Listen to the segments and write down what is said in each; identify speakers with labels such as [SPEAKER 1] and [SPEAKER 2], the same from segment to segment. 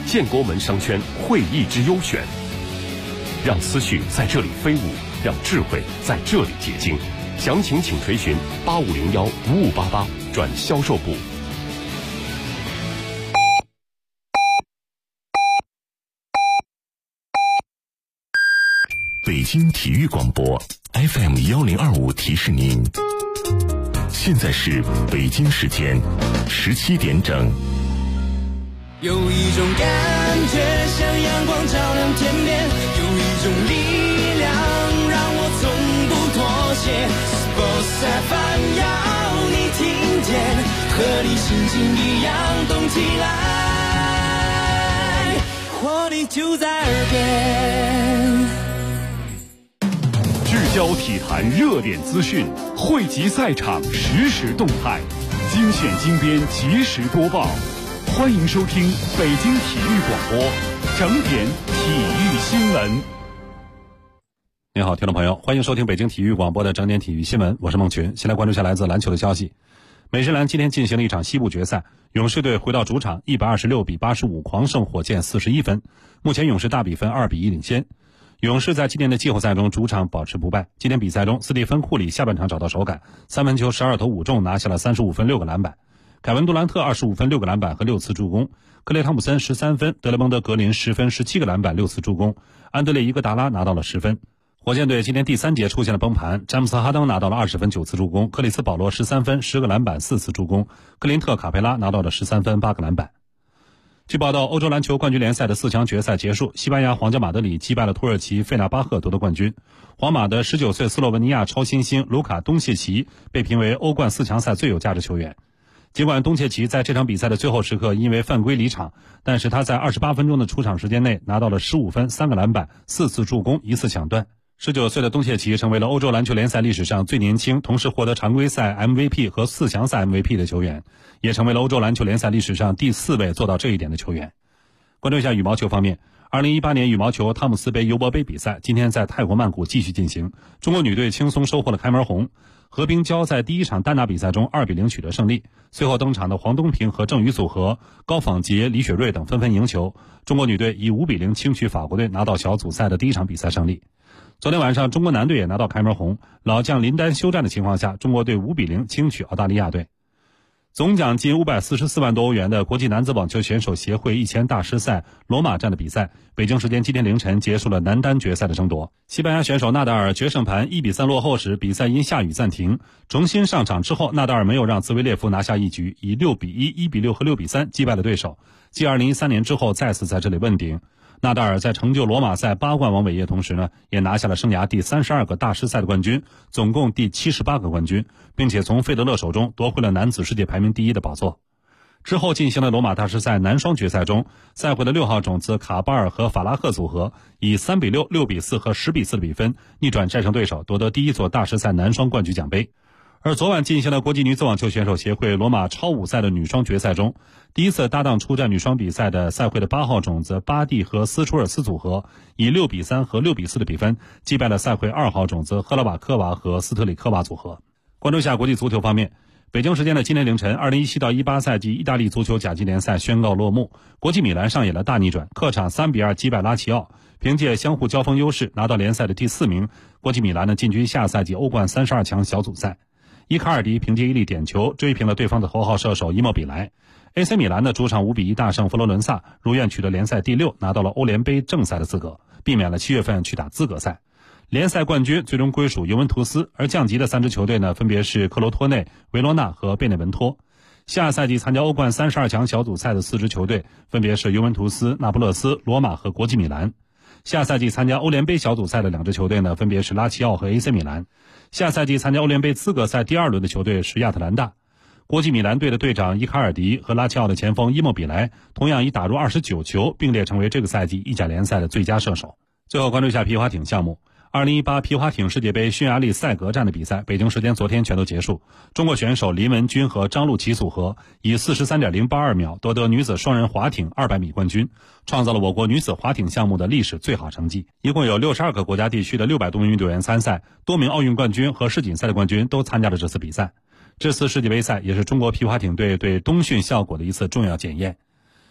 [SPEAKER 1] 建国门商圈会议之优选，让思绪在这里飞舞，让智慧在这里结晶。详情请垂询8501-5588转销售部。
[SPEAKER 2] 北京体育广播 FM1025提示您，现在是北京时间17点整。
[SPEAKER 3] 有一种感觉像阳光照亮天边，有一种力量让我从不妥协。Sports FM 要你听见，和你心情一样动起来，活力就在耳边。
[SPEAKER 4] 聚焦体坛热点资讯，汇集赛场实时动态，精选精编及时播报。欢迎收听北京体育广播整点体育新闻。
[SPEAKER 5] 您好，听众朋友，欢迎收听北京体育广播的整点体育新闻，我是孟群。先来关注下来自篮球的消息。美职篮今天进行了一场西部决赛，勇士队回到主场126-85狂胜火箭41分，目前勇士大比分2-1领先。勇士在今年的季后赛中主场保持不败，今天比赛中斯蒂芬·库里下半场找到手感，三分球12投5中，拿下了35分6个篮板。凯文·杜兰特25分6个篮板和6次助攻，克雷·汤普森13分，德雷蒙德·格林10分17个篮板6次助攻，安德烈·伊戈达拉拿到了10分。火箭队今天第三节出现了崩盘，詹姆斯·哈登拿到了20分9次助攻，克里斯·保罗13分10个篮板4次助攻，克林特·卡佩拉拿到了13分8个篮板。据报道，欧洲篮球冠军联赛的4强决赛结束，西班牙皇家马德里击败了土耳其费纳巴赫夺得冠军。皇马的19岁斯洛文尼亚超新星卢卡·东契奇被评为欧冠4强赛最有价值球员。尽管东契奇在这场比赛的最后时刻因为犯规离场，但是他在28分钟的出场时间内拿到了15分3个篮板4次助攻1次抢断。19岁的东契奇成为了欧洲篮球联赛历史上最年轻同时获得常规赛 MVP 和4强赛 MVP 的球员，也成为了欧洲篮球联赛历史上第4位做到这一点的球员。关注一下羽毛球方面，2018年羽毛球汤姆斯杯尤伯杯比赛今天在泰国曼谷继续进行，中国女队轻松收获了开门红。何冰娇在第一场单打比赛中2-0取得胜利，随后登场的黄东萍和郑宇组合、高仿杰、李雪芮等纷纷赢球，中国女队以5-0轻取法国队，拿到小组赛的第一场比赛胜利。昨天晚上中国男队也拿到开门红，老将林丹休战的情况下，中国队5-0轻取澳大利亚队。总奖金544万多欧元的国际男子网球选手协会1000大师赛罗马站的比赛，北京时间今天凌晨结束了男单决赛的争夺。西班牙选手纳达尔决胜盘1-3落后时，比赛因下雨暂停，重新上场之后，纳达尔没有让兹维列夫拿下一局，以6-1、1-6和6-3击败了对手，继2013年之后再次在这里问鼎。纳达尔在成就罗马赛8冠王伟业同时呢，也拿下了生涯第32个大师赛的冠军，总共第78个冠军，并且从费德勒手中夺回了男子世界排名第1的宝座。之后进行了罗马大师赛男双决赛中，赛会的6号种子卡巴尔和法拉赫组合以3-6、6-4和10-4的比分逆转战胜对手，夺得第1座大师赛男双冠军奖杯。而昨晚进行了国际女子网球选手协会罗马超5赛的女双决赛中，第一次搭档出战女双比赛的赛会的8号种子巴蒂和斯楚尔斯组合以6-3和6-4的比分击败了赛会2号种子赫拉瓦科娃和斯特里科娃组合。关注一下国际足球方面，北京时间的今天凌晨，2017-18赛季意大利足球甲级联赛宣告落幕，国际米兰上演了大逆转，客场3-2击败拉齐奥，凭借相互交锋优势拿到联赛的第4名。国际米兰呢进军下赛季欧冠32强小组赛。伊卡尔迪凭借一粒点球追平了对方的头号射手伊莫比莱。AC 米兰的主场5-1大胜佛罗伦萨，如愿取得联赛第6，拿到了欧联杯正赛的资格，避免了7月份去打资格赛。联赛冠军最终归属尤文图斯，而降级的3支球队呢，分别是克罗托内、维罗纳和贝内文托。下赛季参加欧冠32强小组赛的4支球队分别是尤文图斯、那不勒斯、罗马和国际米兰。下赛季参加欧联杯小组赛的2支球队呢，分别是拉齐奥和 AC 米兰。下赛季参加欧联杯资格赛第2轮的球队是亚特兰大。国际米兰队的队长伊卡尔迪和拉齐奥的前锋伊莫比莱同样已打入29球，并列成为这个赛季意甲联赛的最佳射手。最后关注一下皮划艇项目。2018皮划艇世界杯匈牙利塞格站的比赛，北京时间昨天全都结束。中国选手林文君和张路琪组合以 43.082 秒夺得女子双人划艇200米冠军，创造了我国女子划艇项目的历史最好成绩。一共有62个国家地区的600多名运动员参赛，多名奥运冠军和世锦赛的冠军都参加了这次比赛。这次世界杯赛也是中国皮划艇队对冬训效果的一次重要检验。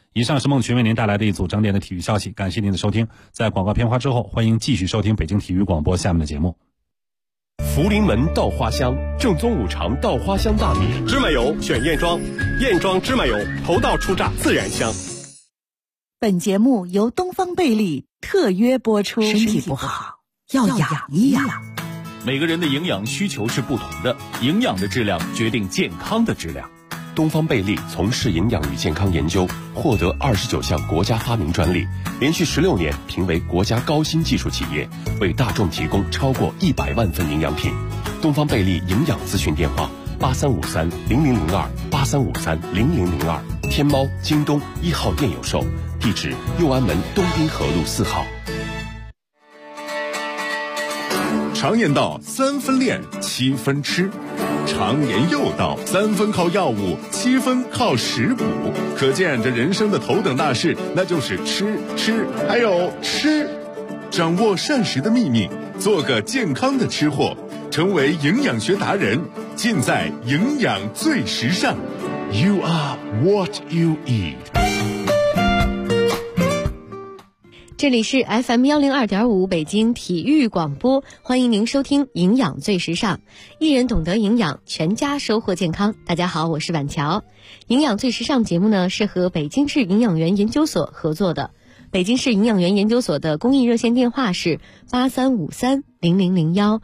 [SPEAKER 5] 以上是孟群为您带来的一组整点的体育消息，感谢您的收听。在广告片花之后，欢迎继续收听北京体育广播下面的节目。
[SPEAKER 1] 福临门稻花香，正宗五常稻花香大米，芝麻油选燕庄，燕庄芝麻油，头道出榨自然香。
[SPEAKER 6] 本节目由东方贝利特约播出。身体不好要养一养。
[SPEAKER 7] 每个人的营养需求是不同的，营养的质量决定健康的质量。
[SPEAKER 1] 东方贝利从事营养与健康研究，获得29项国家发明专利，连续16年评为国家高新技术企业，为大众提供超过100万份营养品。东方贝利营养咨询电话83530002，83530002，天猫、京东1号店有售，地址右安门东滨河路4号。
[SPEAKER 8] 常言道3分练7分吃，常言又道3分靠药物7分靠食补，可见这人生的头等大事那就是吃还有吃。掌握膳食的秘密，做个健康的吃货，成为营养学达人，尽在营养最时尚。 You are what you eat。
[SPEAKER 9] 这里是 FM102.5 北京体育广播，欢迎您收听营养最时尚，一人懂得营养，全家收获健康。大家好，我是婉乔。营养最时尚节目呢是和北京市营养员研究所合作的，北京市营养员研究所的公益热线电话是83530001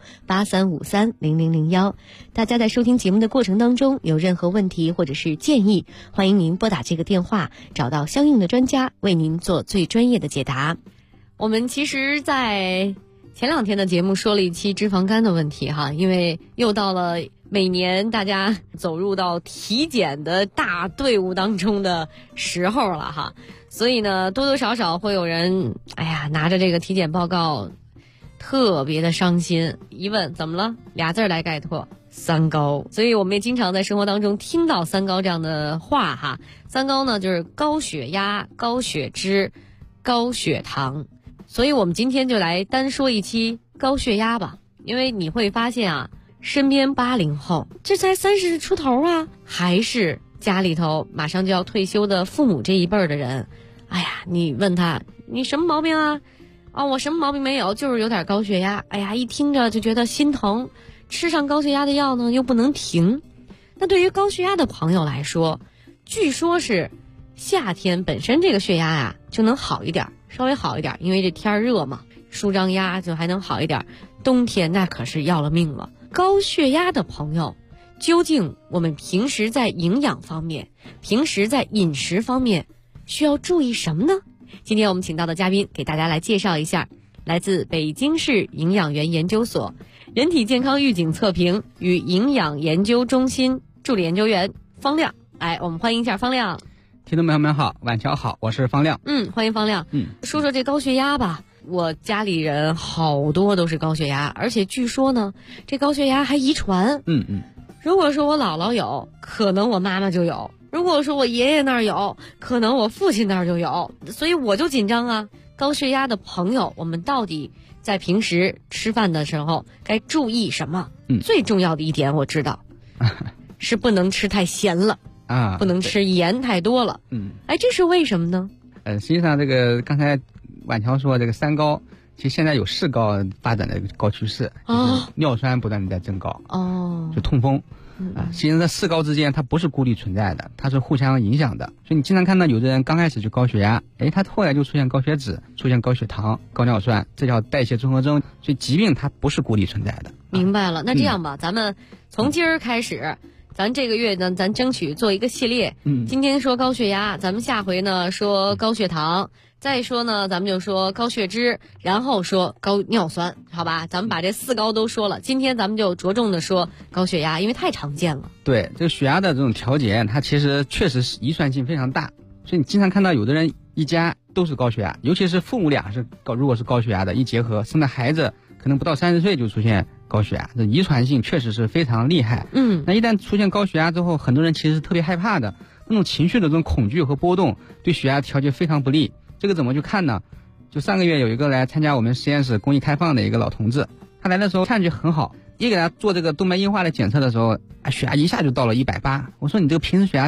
[SPEAKER 9] 83530001。大家在收听节目的过程当中有任何问题或者是建议，欢迎您拨打这个电话，找到相应的专家为您做最专业的解答。我们其实在前2天的节目说了一期脂肪肝的问题哈，因为又到了每年大家走入到体检的大队伍当中的时候了哈，所以呢多多少少会有人拿着这个体检报告特别的伤心，一问怎么了，2字来概括，3高。所以我们也经常在生活当中听到3高这样的话哈。3高呢就是高血压、高血脂、高血糖。所以我们今天就来单说一期高血压吧，因为你会发现啊，身边80后这才30出头啊，还是家里头马上就要退休的父母这一辈儿的人，你问他你什么毛病啊？我什么毛病没有，就是有点高血压。一听着就觉得心疼，吃上高血压的药呢又不能停。那对于高血压的朋友来说，据说是夏天本身这个血压就能好一点，稍微好一点，因为这天热嘛，舒张压就还能好一点。冬天那可是要了命了。高血压的朋友，究竟我们平时在营养方面，平时在饮食方面需要注意什么呢？今天我们请到的嘉宾给大家来介绍一下，来自北京市营养员研究所人体健康预警测评与营养研究中心助理研究员方亮。我们欢迎一下方亮。
[SPEAKER 10] 听众朋友们好，晚上好，我是方亮。
[SPEAKER 9] 欢迎方亮。说说这高血压吧。我家里人好多都是高血压，而且据说呢，这高血压还遗传。如果说我姥姥有，可能我妈妈就有；如果说我爷爷那儿有，可能我父亲那儿就有。所以我就紧张啊。高血压的朋友，我们到底在平时吃饭的时候该注意什么？最重要的一点我知道，是不能吃太咸了。不能吃盐太多了。这是为什么呢？
[SPEAKER 10] 实际上这个刚才婉乔说这个3高，其实现在有4高发展的高趋势，就是尿酸不断的在增高，就痛风。实际上这4高之间它不是孤立存在的，它是互相影响的。所以你经常看到有的人刚开始就高血压，他后来就出现高血脂、出现高血糖、高尿酸，这叫代谢综合征。所以疾病它不是孤立存在的。
[SPEAKER 9] 明白了。那这样吧，咱们从今儿开始，咱这个月呢，咱争取做一个系列。今天说高血压，咱们下回呢说高血糖，再说呢咱们就说高血脂，然后说高尿酸，好吧？咱们把这4高都说了。今天咱们就着重的说高血压，因为太常见了。
[SPEAKER 10] 对，这个血压的这种调节，它其实确实是遗传性非常大，所以你经常看到有的人一家都是高血压，尤其是父母俩如果是高血压的，一结合生的孩子可能不到30岁就出现高血压，这遗传性确实是非常厉害。那一旦出现高血压之后，很多人其实是特别害怕的，那种情绪的这种恐惧和波动对血压调节非常不利。这个怎么去看呢？就上个月有一个来参加我们实验室公益开放的一个老同志，他来的时候看上去很好，一给他做这个动脉硬化的检测的时候，血压一下就到了180。我说你这个平时血压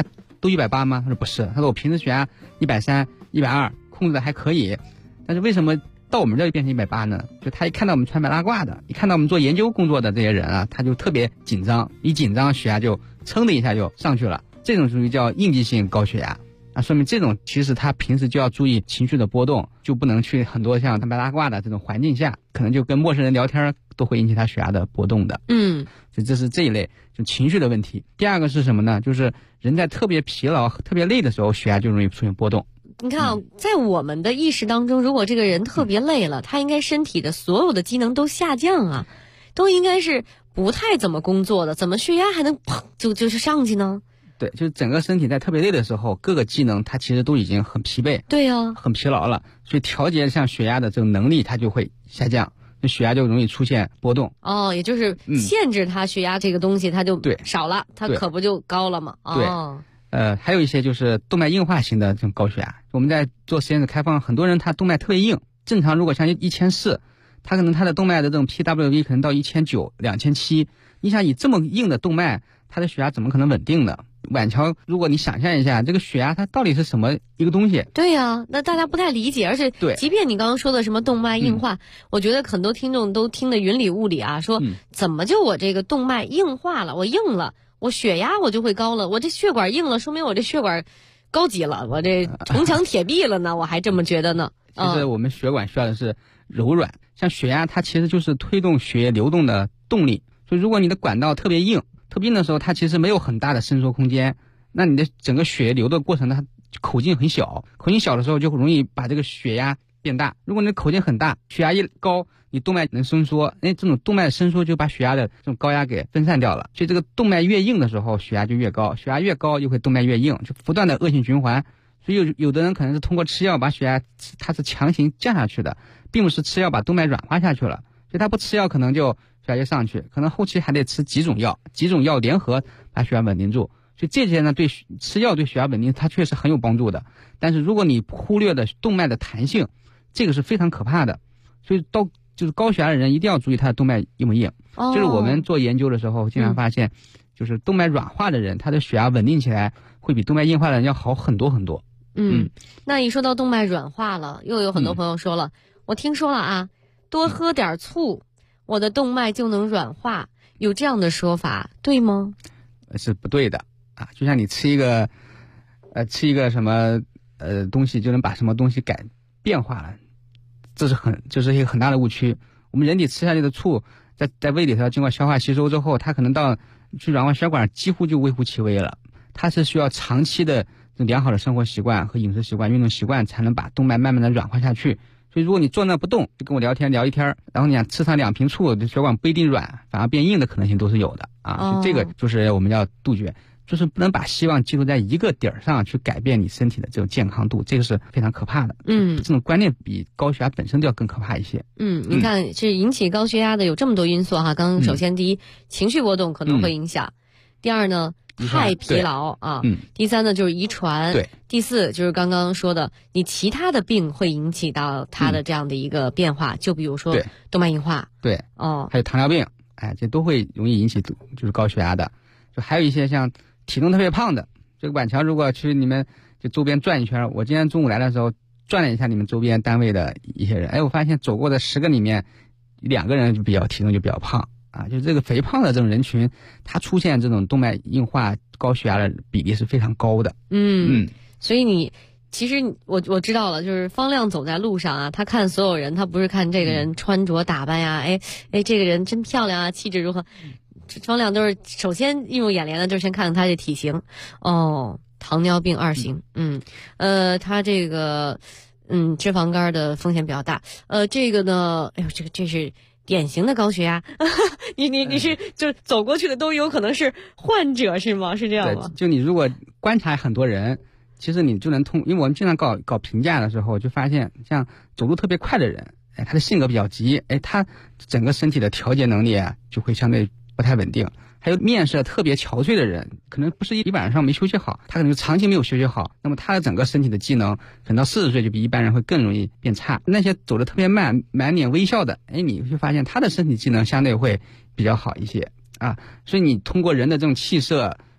[SPEAKER 10] 都180吗？他说不是，他说我平时血压130、120，控制的还可以，但是为什么到我们这里变成180呢？就他一看到我们穿白大褂的，一看到我们做研究工作的这些人啊，他就特别紧张，一紧张血压就噌的一下就上去了，这种属于叫应激性高血压。说明这种其实他平时就要注意情绪的波动，就不能去很多像穿白大褂的这种环境下，可能就跟陌生人聊天都会引起他血压的波动的。所以这是这一类就情绪的问题。第二个是什么呢？就是人在特别疲劳、特别累的时候，血压就容易出现波动。
[SPEAKER 9] 你看在我们的意识当中，如果这个人特别累了，他应该身体的所有的机能都下降啊，都应该是不太怎么工作的，怎么血压还能砰就是上去呢？
[SPEAKER 10] 对，就是整个身体在特别累的时候，各个机能它其实都已经很疲惫，
[SPEAKER 9] 对呀，
[SPEAKER 10] 很疲劳了，所以调节像血压的这种能力它就会下降，那血压就容易出现波动。
[SPEAKER 9] 也就是限制它血压这个东西，它就少了，它可不就高了吗？
[SPEAKER 10] 对，还有一些就是动脉硬化型的这种高血压，我们在做实验室开放，很多人他动脉特别硬，正常如果像1400，他可能他的动脉的这种 PWV 可能到1900、2700，你想以这么硬的动脉，他的血压怎么可能稳定呢？晚桥，如果你想象一下，这个血压它到底是什么一个东西？
[SPEAKER 9] 对呀，那大家不太理解，而且即便你刚刚说的什么动脉硬化，我觉得很多听众都听得云里雾里啊，说怎么就我这个动脉硬化了，我硬了，我血压我就会高了，我这血管硬了，说明我这血管高级了，我这铜墙铁壁了呢，我还这么觉得呢。
[SPEAKER 10] 其实我们血管需要的是柔软，像血压它其实就是推动血液流动的动力，所以如果你的管道特别硬的时候，它其实没有很大的伸缩空间，那你的整个血液流的过程呢，它口径很小，口径小的时候就容易把这个血压变大。如果你的口径很大，血压一高，你动脉能伸缩，这种动脉伸缩就把血压的这种高压给分散掉了。所以这个动脉越硬的时候，血压就越高，血压越高又会动脉越硬，就不断的恶性循环。所以有的人可能是通过吃药把血压，它是强行降下去的，并不是吃药把动脉软化下去了。所以他不吃药可能就血压就上去，可能后期还得吃几种药联合把血压稳定住。所以这些呢，对吃药对血压稳定它确实很有帮助的。但是如果你忽略了动脉的弹性，这个是非常可怕的。所以就是高血压的人一定要注意他的动脉硬不硬。就是我们做研究的时候经常发现，就是动脉软化的人，他的血压稳定起来会比动脉硬化的人要好很多很多。
[SPEAKER 9] 那一说到动脉软化了，又有很多朋友说了，我听说了啊，多喝点醋，我的动脉就能软化，有这样的说法对吗？
[SPEAKER 10] 是不对的啊！就像你吃一个什么东西就能把什么东西变化了，这是一个很大的误区。我们人体吃下去的醋，在胃里头经过消化吸收之后，它可能到去软化血管几乎就微乎其微了。它是需要长期的良好的生活习惯和饮食习惯、运动习惯，才能把动脉慢慢的软化下去。所以如果你坐那不动，就跟我聊一天，然后你想吃上2瓶醋，这血管不一定软，反而变硬的可能性都是有的啊。这个就是我们要杜绝，就是不能把希望寄托在一个点儿上去改变你身体的这种健康度，这个是非常可怕的。这种观念比高血压本身都要更可怕一些。
[SPEAKER 9] 你看这引起高血压的有这么多因素哈。刚首先第一，情绪波动可能会影响；第二呢，太疲劳啊，第三呢就是遗传，
[SPEAKER 10] 对，
[SPEAKER 9] 第四就是刚刚说的，你其他的病会引起到它的这样的一个变化，就比如说动脉硬化，
[SPEAKER 10] 对，还有糖尿病，这都会容易引起就是高血压的。就还有一些像体重特别胖的，这个晚桥如果去你们就周边转一圈，我今天中午来的时候转了一下你们周边单位的一些人，我发现走过的10个里面2个人就体重就比较胖。就这个肥胖的这种人群，他出现这种动脉硬化、高血压的比例是非常高的。
[SPEAKER 9] 所以其实我知道了，就是方亮走在路上啊，他看所有人，他不是看这个人穿着打扮呀，这个人真漂亮啊，气质如何，方亮都是首先映入眼帘的，就先看看他这体型。糖尿病2型，他这个脂肪肝的风险比较大。这个呢，这是典型的高血压。你是就走过去的都有可能是患者是吗？是这样吗？
[SPEAKER 10] 就你如果观察很多人，其实你就能因为我们经常搞评价的时候，就发现像走路特别快的人，他的性格比较急，他整个身体的调节能力就会相对不太稳定。还有面色特别憔悴的人，可能不是一晚上没休息好，他可能长期没有休息好，那么他的整个身体的机能可能到40岁就比一般人会更容易变差。那些走得特别慢、满脸微笑的，你会发现他的身体机能相对会比较好一些啊。所以你通过人的这种气色，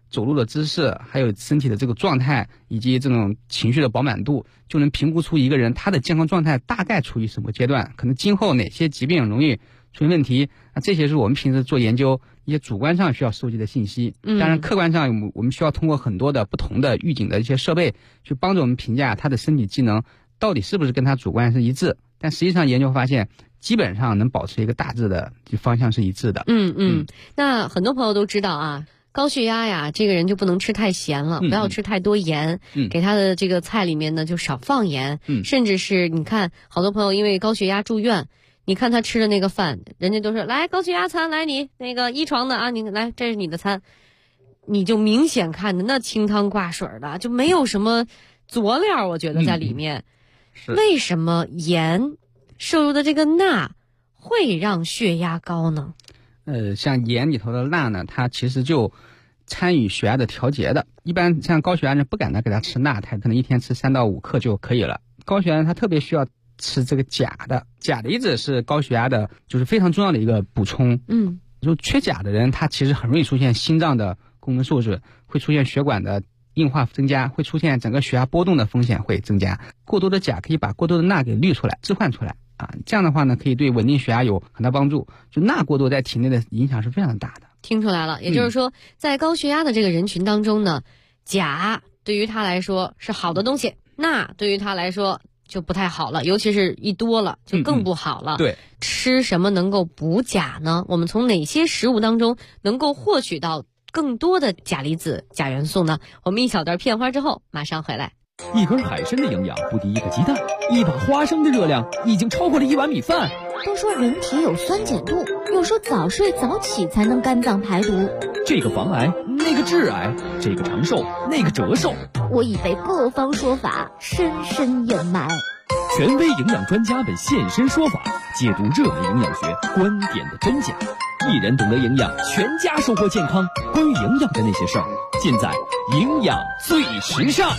[SPEAKER 10] 走路的姿势，还有身体的这个状态，以及这种情绪的饱满度，就能评估出一个人他的健康状态大概处于什么阶段，可能今后哪些疾病容易出现问题。这些是我们平时做研究一些主观上需要收集的信息。当然客观上我们需要通过很多的不同的预警的一些设备去帮助我们评价他的身体机能到底是不是跟他主观是一致。但实际上研究发现，基本上能保持一个大致的方向是一致的。
[SPEAKER 9] 那很多朋友都知道啊，高血压呀，这个人就不能吃太咸了，不要吃太多盐，给他的这个菜里面呢就少放盐，甚至是你看好多朋友因为高血压住院，你看他吃的那个饭，人家都说来高血压餐，来你那个1床的啊，你来这是你的餐，你就明显看的那清汤挂水的，就没有什么佐料，我觉得在里面。为什么盐摄入的这个钠会让血压高呢？
[SPEAKER 10] 像盐里头的钠呢，它其实就参与血压的调节的。一般像高血压人不敢给他吃钠，他可能一天吃3到5克就可以了。高血压他特别需要吃这个钾的，钾离子是高血压的就是非常重要的一个补充。就缺钾的人，他其实很容易出现心脏的功能受损，会出现血管的硬化增加，会出现整个血压波动的风险会增加。过多的钾可以把过多的钠给滤出来，置换出来啊，这样的话呢，可以对稳定血压有很大帮助。就钠过多在体内的影响是非常大的。
[SPEAKER 9] 听出来了，也就是说，在高血压的这个人群当中呢，钾对于他来说是好的东西，钠对于他来说就不太好了，尤其是一多了就更不好了。
[SPEAKER 10] 对，
[SPEAKER 9] 吃什么能够补钾呢？我们从哪些食物当中能够获取到更多的钾离子、钾元素呢？我们一小段片花之后马上回来。
[SPEAKER 11] 一根海参的营养不敌一个鸡蛋，一把花生的热量已经超过了1碗米饭。
[SPEAKER 12] 都说人体有酸碱度，又说早睡早起才能肝脏排毒。
[SPEAKER 11] 这个防癌，那个致癌，这个长寿，那个折寿。
[SPEAKER 12] 我已被各方说法深深掩埋。
[SPEAKER 11] 权威营养专家们现身说法，解读热门营养学观点的真假。一人懂得营养，全家收获健康。关于营养的那些事儿，尽在营养最时尚。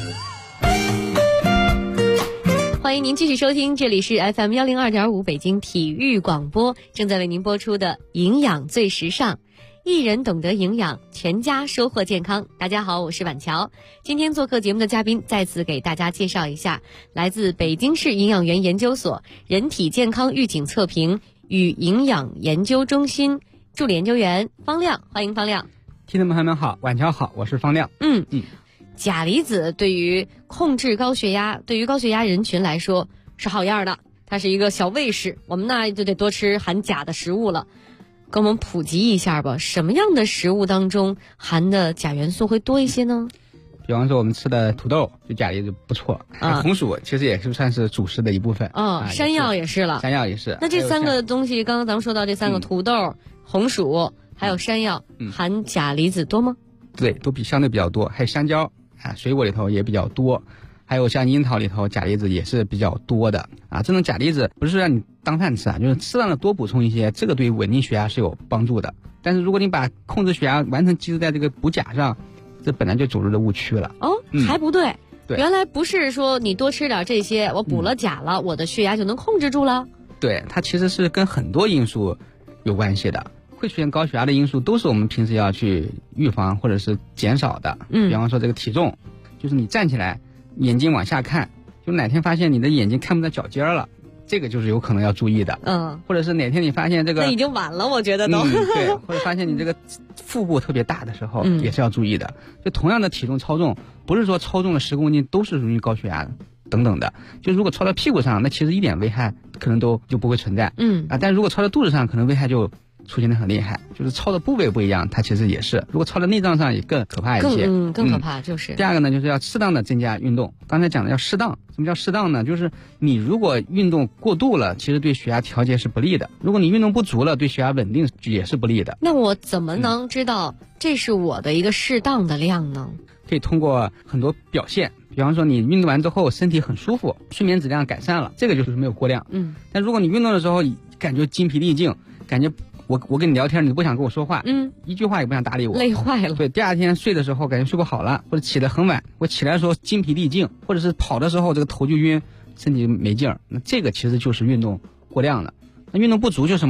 [SPEAKER 9] 欢迎您继续收听，这里是 FM102.5 北京体育广播，正在为您播出的营养最时尚。一人懂得营养，全家收获健康。大家好，我是婉乔。今天做客节目的嘉宾，再次给大家介绍一下，来自北京市营养员研究所人体健康预警测评与营养研究中心助理研究员方亮，欢迎方亮。
[SPEAKER 10] 听众朋友们好，婉乔好，我是方亮。
[SPEAKER 9] 钾离子对于控制高血压，对于高血压人群来说是好样的，它是一个小卫士，我们那就得多吃含钾的食物了。跟我们普及一下吧，什么样的食物当中含的钾元素会多一些呢？
[SPEAKER 10] 比方说我们吃的土豆就钾离子不错，红薯其实也是算是主食的一部分。
[SPEAKER 9] 山药也是了。
[SPEAKER 10] 山药也是。
[SPEAKER 9] 那这3个东西，刚刚咱们说到这3个，土豆、红薯还有山药，含钾离子多吗？
[SPEAKER 10] 对，都相对比较多。还有香蕉水果里头也比较多，还有像樱桃里头钾离子也是比较多的这种钾离子不是让你当饭吃就是适当的多补充一些，这个对于稳定血压是有帮助的。但是如果你把控制血压完全集中在这个补钾上，这本来就走入了误区了。
[SPEAKER 9] 还不对。
[SPEAKER 10] 对，
[SPEAKER 9] 原来不是说你多吃点这些，我补了钾了，我的血压就能控制住了。
[SPEAKER 10] 对，它其实是跟很多因素有关系的。会出现高血压的因素都是我们平时要去预防或者是减少的。比方说这个体重，就是你站起来眼睛往下看，就哪天发现你的眼睛看不到脚尖了，这个就是有可能要注意的。或者是哪天你发现这个，
[SPEAKER 9] 那已经晚了，我觉得都。
[SPEAKER 10] 对，或者发现你这个腹部特别大的时候，也是要注意的。就同样的体重超重，不是说超重了10公斤都是容易高血压的。等等的，就如果超到屁股上，那其实一点危害可能都就不会存在。但如果超到肚子上，可能危害就出现的很厉害。就是超的部位不一样，它其实也是。如果超到内脏上也更可怕一些。
[SPEAKER 9] 更可怕就是。
[SPEAKER 10] 第二个呢，就是要适当的增加运动。刚才讲的要适当，什么叫适当呢？就是你如果运动过度了，其实对血压调节是不利的；如果你运动不足了，对血压稳定也是不利的。
[SPEAKER 9] 那我怎么能知道这是我的一个适当的量呢？
[SPEAKER 10] 可以通过很多表现。比方说你运动完之后身体很舒服，睡眠质量改善了，这个就是没有过量。但如果你运动的时候感觉精疲力尽，感觉我跟你聊天你不想跟我说话，一句话也不想搭理我，
[SPEAKER 9] 累坏了。
[SPEAKER 10] 对，第二天睡的时候感觉睡不好了，或者起得很晚，我起来的时候精疲力尽，或者是跑的时候这个头就晕，身体没劲儿，那这个其实就是运动过量了。那运动不足就是什么呢？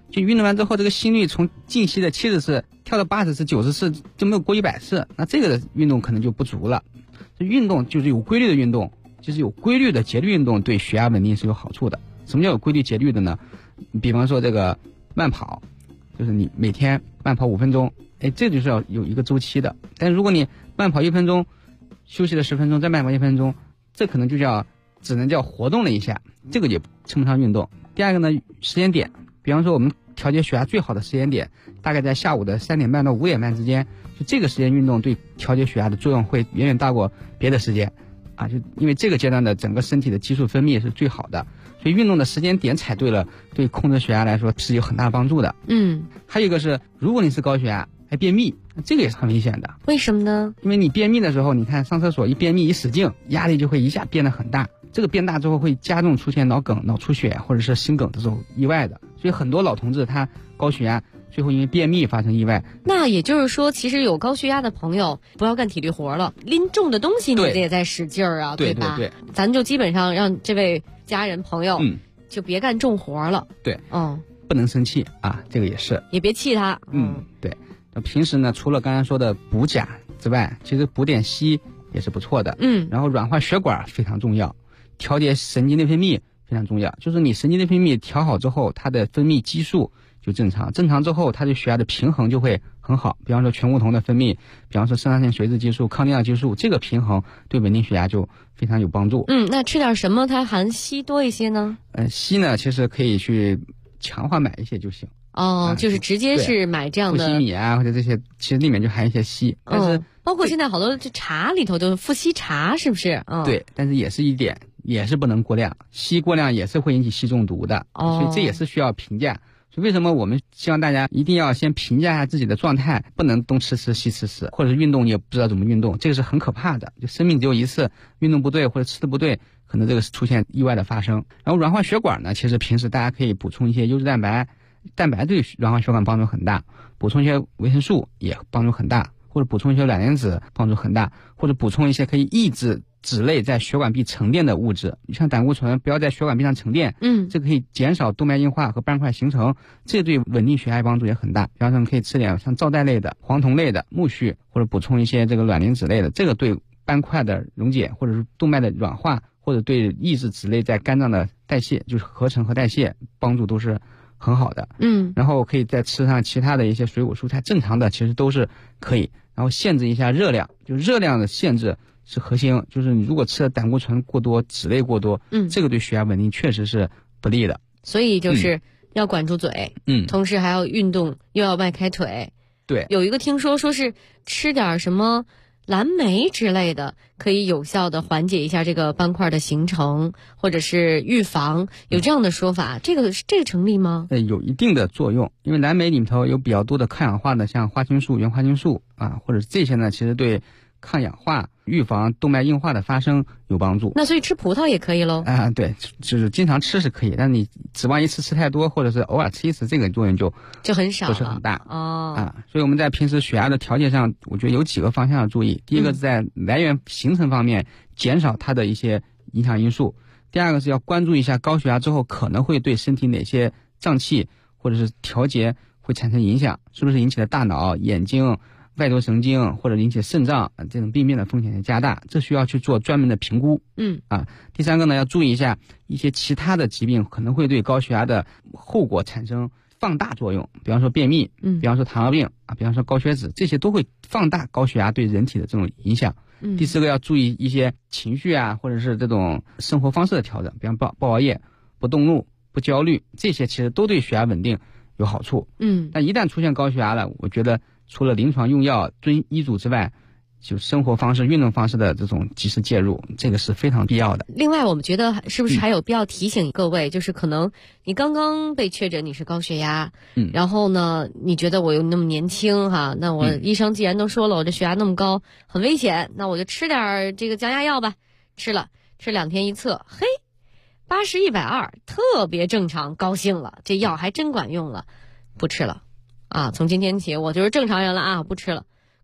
[SPEAKER 10] 就运动完之后，这个心率从静息的70次跳到80次、90次，就没有过100次，那这个的运动可能就不足了。这运动就是有规律的运动，就是有规律的节律运动，对血压稳定是有好处的。什么叫有规律节律的呢？比方说这个慢跑，就是你每天慢跑5分钟，这就是要有一个周期的。但如果你慢跑1分钟，休息了10分钟，再慢跑1分钟，这可能就只能叫活动了一下，这个也称不上运动。第二个呢，时间点，比方说我们调节血压最好的时间点，大概在下午的3点半到5点半之间，就这个时间运动对调节血压的作用会远远大过别的时间啊，就因为这个阶段的整个身体的激素分泌是最好的，所以运动的时间点踩对了，对控制血压来说是有很大帮助的。还有一个是，如果你是高血压还便秘，这个也是很危险的。
[SPEAKER 9] 为什么呢？
[SPEAKER 10] 因为你便秘的时候，你看上厕所一便秘一使劲，压力就会一下变得很大，这个变大之后会加重出现脑梗、脑出血或者是心梗这种意外的，所以很多老同志他高血压最后因为便秘发生意外。
[SPEAKER 9] 那也就是说，其实有高血压的朋友不要干体力活了，拎重的东西你也在使劲儿啊，
[SPEAKER 10] 对
[SPEAKER 9] 吧？
[SPEAKER 10] 对，
[SPEAKER 9] 咱就基本上让这位家人朋友，就别干重活了。
[SPEAKER 10] 对，不能生气啊，这个也是，
[SPEAKER 9] 也别气他。
[SPEAKER 10] 对。平时呢，除了刚才说的补钾之外，其实补点硒也是不错的。然后软化血管非常重要，调节神经内分泌非常重要。就是你神经内分泌调好之后，它的分泌激素就正常之后，它对血压的平衡就会很好。比方说醛固酮的分泌，比方说肾上腺髓质激素、抗利尿激素，这个平衡对稳定血压就非常有帮助。
[SPEAKER 9] 那吃点什么它含硒多一些呢？
[SPEAKER 10] 硒呢，其实可以去强化买一些就行。
[SPEAKER 9] 就是直接是买这样的
[SPEAKER 10] 富硒米啊，或者这些，其实里面就含一些硒。但是
[SPEAKER 9] 包括现在好多这茶里头都是富硒茶，是不是？
[SPEAKER 10] 对，但是也是一点，也是不能过量，硒过量也是会引起硒中毒的。所以这也是需要评价。所以为什么我们希望大家一定要先评价一下自己的状态，不能东吃吃西吃吃，或者是运动你也不知道怎么运动，这个是很可怕的。就生命只有一次，运动不对或者吃的不对，可能这个是出现意外的发生。然后软化血管呢，其实平时大家可以补充一些优质蛋白。蛋白对软化血管帮助很大，补充一些维生素也帮助很大，或者补充一些卵磷脂帮助很大，或者补充一些可以抑制脂类在血管壁沉淀的物质，像胆固醇不要在血管壁上沉淀，这个可以减少动脉硬化和斑块形成，这对稳定血压帮助也很大。比方说，可以吃点像皂苷类的、黄酮类的、苜蓿，或者补充一些这个卵磷脂类的，这个对斑块的溶解或者是动脉的软化，或者对抑制脂类在肝脏的代谢，就是合成和代谢帮助都是很好的。然后可以再吃上其他的一些水果蔬菜，正常的其实都是可以。然后限制一下热量，就热量的限制是核心，就是你如果吃的胆固醇过多、脂类过多，这个对血压稳定确实是不利的。
[SPEAKER 9] 所以就是要管住嘴，同时还要运动，又要迈开腿。
[SPEAKER 10] 对，
[SPEAKER 9] 有一个听说是吃点什么蓝莓之类的，可以有效的缓解一下这个斑块的形成，或者是预防，有这样的说法，这个成立吗？
[SPEAKER 10] 有一定的作用，因为蓝莓里头有比较多的抗氧化的，像花青素、原花青素啊，或者这些呢，其实对抗氧化、预防动脉硬化的发生有帮助。
[SPEAKER 9] 那所以吃葡萄也可以喽？
[SPEAKER 10] 对，就是经常吃是可以，但你指望一次吃太多，或者是偶尔吃一次，这个作用就
[SPEAKER 9] 很少了，
[SPEAKER 10] 不是很大所以我们在平时血压的调节上，我觉得有几个方向要注意。第一个是在来源形成方面减少它的一些影响因素，第二个是要关注一下高血压之后可能会对身体哪些脏器或者是调节会产生影响，是不是引起了大脑、眼睛、外周神经或者引起肾脏这种病变的风险加大，这需要去做专门的评估。第三个呢，要注意一下一些其他的疾病可能会对高血压的后果产生放大作用，比方说便秘，比方说糖尿病比方说高血脂，这些都会放大高血压对人体的这种影响。第四个要注意一些情绪或者是这种生活方式的调整，比方不熬夜、不动怒、不焦虑，这些其实都对血压稳定有好处。但一旦出现高血压了，我觉得除了临床用药、遵医嘱之外，就生活方式、运动方式的这种及时介入，这个是非常必要的。
[SPEAKER 9] 另外，我们觉得是不是还有必要提醒各位，就是可能你刚刚被确诊你是高血压，然后呢，你觉得我又那么年轻那我医生既然都说了我这血压那么高很危险，那我就吃点这个降压药吧。吃2天一测，嘿，80/120，特别正常，高兴了，这药还真管用了，不吃了。从今天起我就是正常人了不吃了。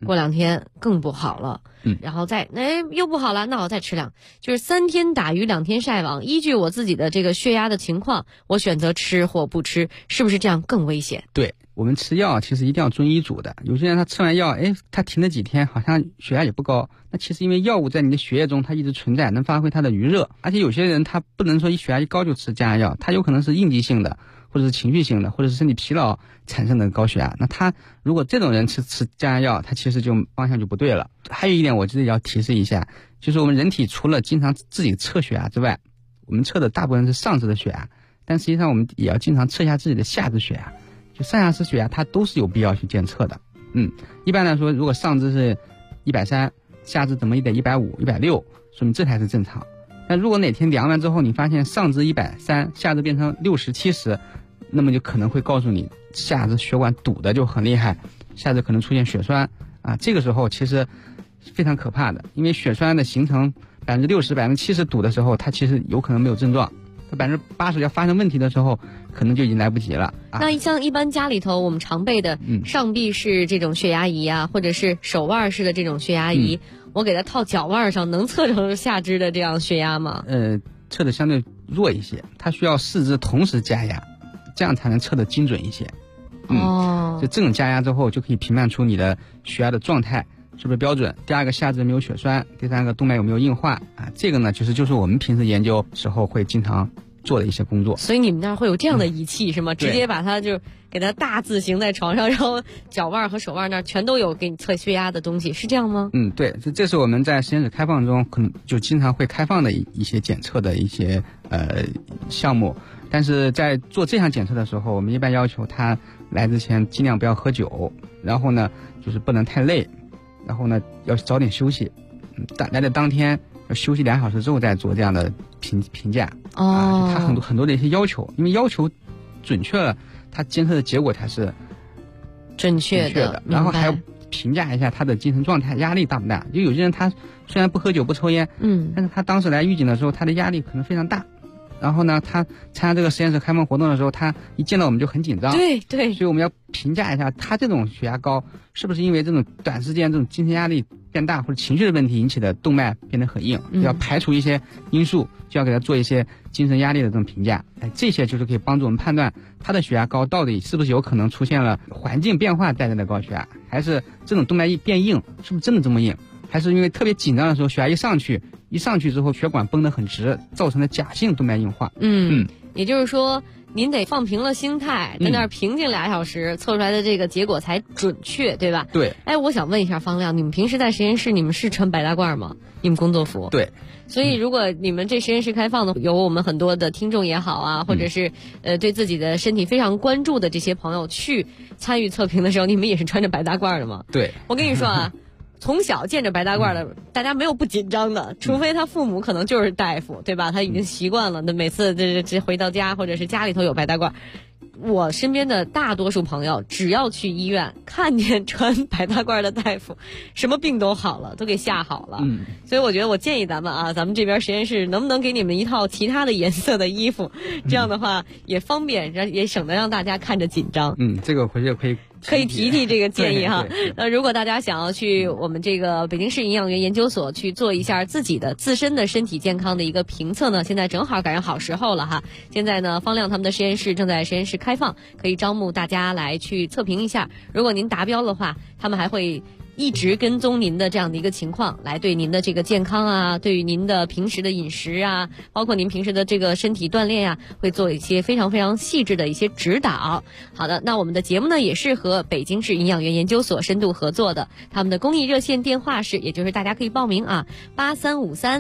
[SPEAKER 9] 过2天更不好了，然后又不好了，那我再吃就是3天打鱼2天晒网，依据我自己的这个血压的情况，我选择吃或不吃，是不是这样更危险？
[SPEAKER 10] 对，我们吃药其实一定要遵医嘱的。有些人他吃完药，他停了几天，好像血压也不高，那其实因为药物在你的血液中它一直存在，能发挥它的余热，而且有些人他不能说血压一高就吃降压药，他有可能是应激性的，或者是情绪性的，或者是身体疲劳产生的高血压。那他如果这种人吃降压药，他其实就方向就不对了。还有一点我记得要提示一下，就是我们人体除了经常自己测血压之外，我们测的大部分是上肢的血压，但实际上我们也要经常测一下自己的下肢血压。就上下肢血压它都是有必要去监测的。一般来说，如果上肢是130，下肢怎么也得150、160，说明这才是正常。但如果哪天量完之后，你发现上肢130，下肢变成60、70，那么就可能会告诉你下肢血管堵的就很厉害，下肢可能出现血栓啊。这个时候其实非常可怕的，因为血栓的形成60%、70%堵的时候，它其实有可能没有症状。80%要发生问题的时候，可能就已经来不及了。
[SPEAKER 9] 那像一般家里头我们常备的上臂式这种血压仪啊，或者是手腕式的这种血压仪，我给它套脚腕上，能测成下肢的这样血压吗？
[SPEAKER 10] 测的相对弱一些，它需要4肢同时加压，这样才能测得精准一些。就这种加压之后，就可以评判出你的血压的状态是不是标准。第二个，下肢有没有血栓，第三个，动脉有没有硬化啊？这个呢，就是我们平时研究时候会经常做的一些工作。
[SPEAKER 9] 所以你们那儿会有这样的仪器是吗？直接把它就给它大字形在床上，然后脚腕和手腕那儿全都有给你测血压的东西，是这样吗？
[SPEAKER 10] 对，这是我们在实验室开放中可能就经常会开放的一些检测的一些项目。但是在做这项检测的时候，我们一般要求他来之前尽量不要喝酒，然后呢就是不能太累，然后呢要早点休息，来的当天要休息2小时之后再做这样的评价。他很多的一些要求，因为要求准确了，他监测的结果才是
[SPEAKER 9] 准确的。
[SPEAKER 10] 然后还要评价一下他的精神状态，压力大不大。就有些人他虽然不喝酒不抽烟，但是他当时来预警的时候，他的压力可能非常大。然后呢，他参加这个实验室开放活动的时候，他一见到我们就很紧张。
[SPEAKER 9] 对，
[SPEAKER 10] 所以我们要评价一下他这种血压高是不是因为这种短时间这种精神压力变大或者情绪的问题引起的动脉变得很硬，要排除一些因素，就要给他做一些精神压力的这种评价。这些就是可以帮助我们判断他的血压高到底是不是有可能出现了环境变化带来的高血压，还是这种动脉变硬是不是真的这么硬，还是因为特别紧张的时候血压一上去之后血管绷得很直，造成的假性动脉硬化。
[SPEAKER 9] 也就是说您得放平了心态，在那儿平静2小时，测出来的这个结果才准确，对吧？
[SPEAKER 10] 对。
[SPEAKER 9] 我想问一下方亮，你们平时在实验室你们是穿白大褂吗？你们工作服？
[SPEAKER 10] 对。
[SPEAKER 9] 所以如果你们这实验室开放的，有我们很多的听众也好啊，或者是对自己的身体非常关注的这些朋友去参与测评的时候，你们也是穿着白大褂的吗？
[SPEAKER 10] 对。
[SPEAKER 9] 我跟你说啊从小见着白大褂的，大家没有不紧张的，除非他父母可能就是大夫，对吧？他已经习惯了，那每次这回到家或者是家里头有白大褂。我身边的大多数朋友，只要去医院看见穿白大褂的大夫，什么病都好了，都给吓好了。所以我觉得我建议咱们这边实验室能不能给你们一套其他的颜色的衣服，这样的话也方便，也省得让大家看着紧张。
[SPEAKER 10] 这个回去可以
[SPEAKER 9] 提提这个建议哈。那如果大家想要去我们这个北京市营养院研究所去做一下自己的自身的身体健康的一个评测呢，现在正好赶上好时候了哈。现在呢，方亮他们的实验室正在实验室开放，可以招募大家来去测评一下。如果您达标的话，他们还会一直跟踪您的这样的一个情况，来对您的这个健康啊，对于您的平时的饮食啊，包括您平时的这个身体锻炼啊，会做一些非常非常细致的一些指导。好的，那我们的节目呢也是和北京市营养院研究所深度合作的，他们的公益热线电话是，也就是大家可以报名啊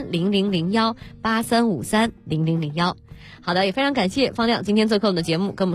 [SPEAKER 9] ，83530001，83530001。好的，也非常感谢方亮今天做客我们的节目，跟我们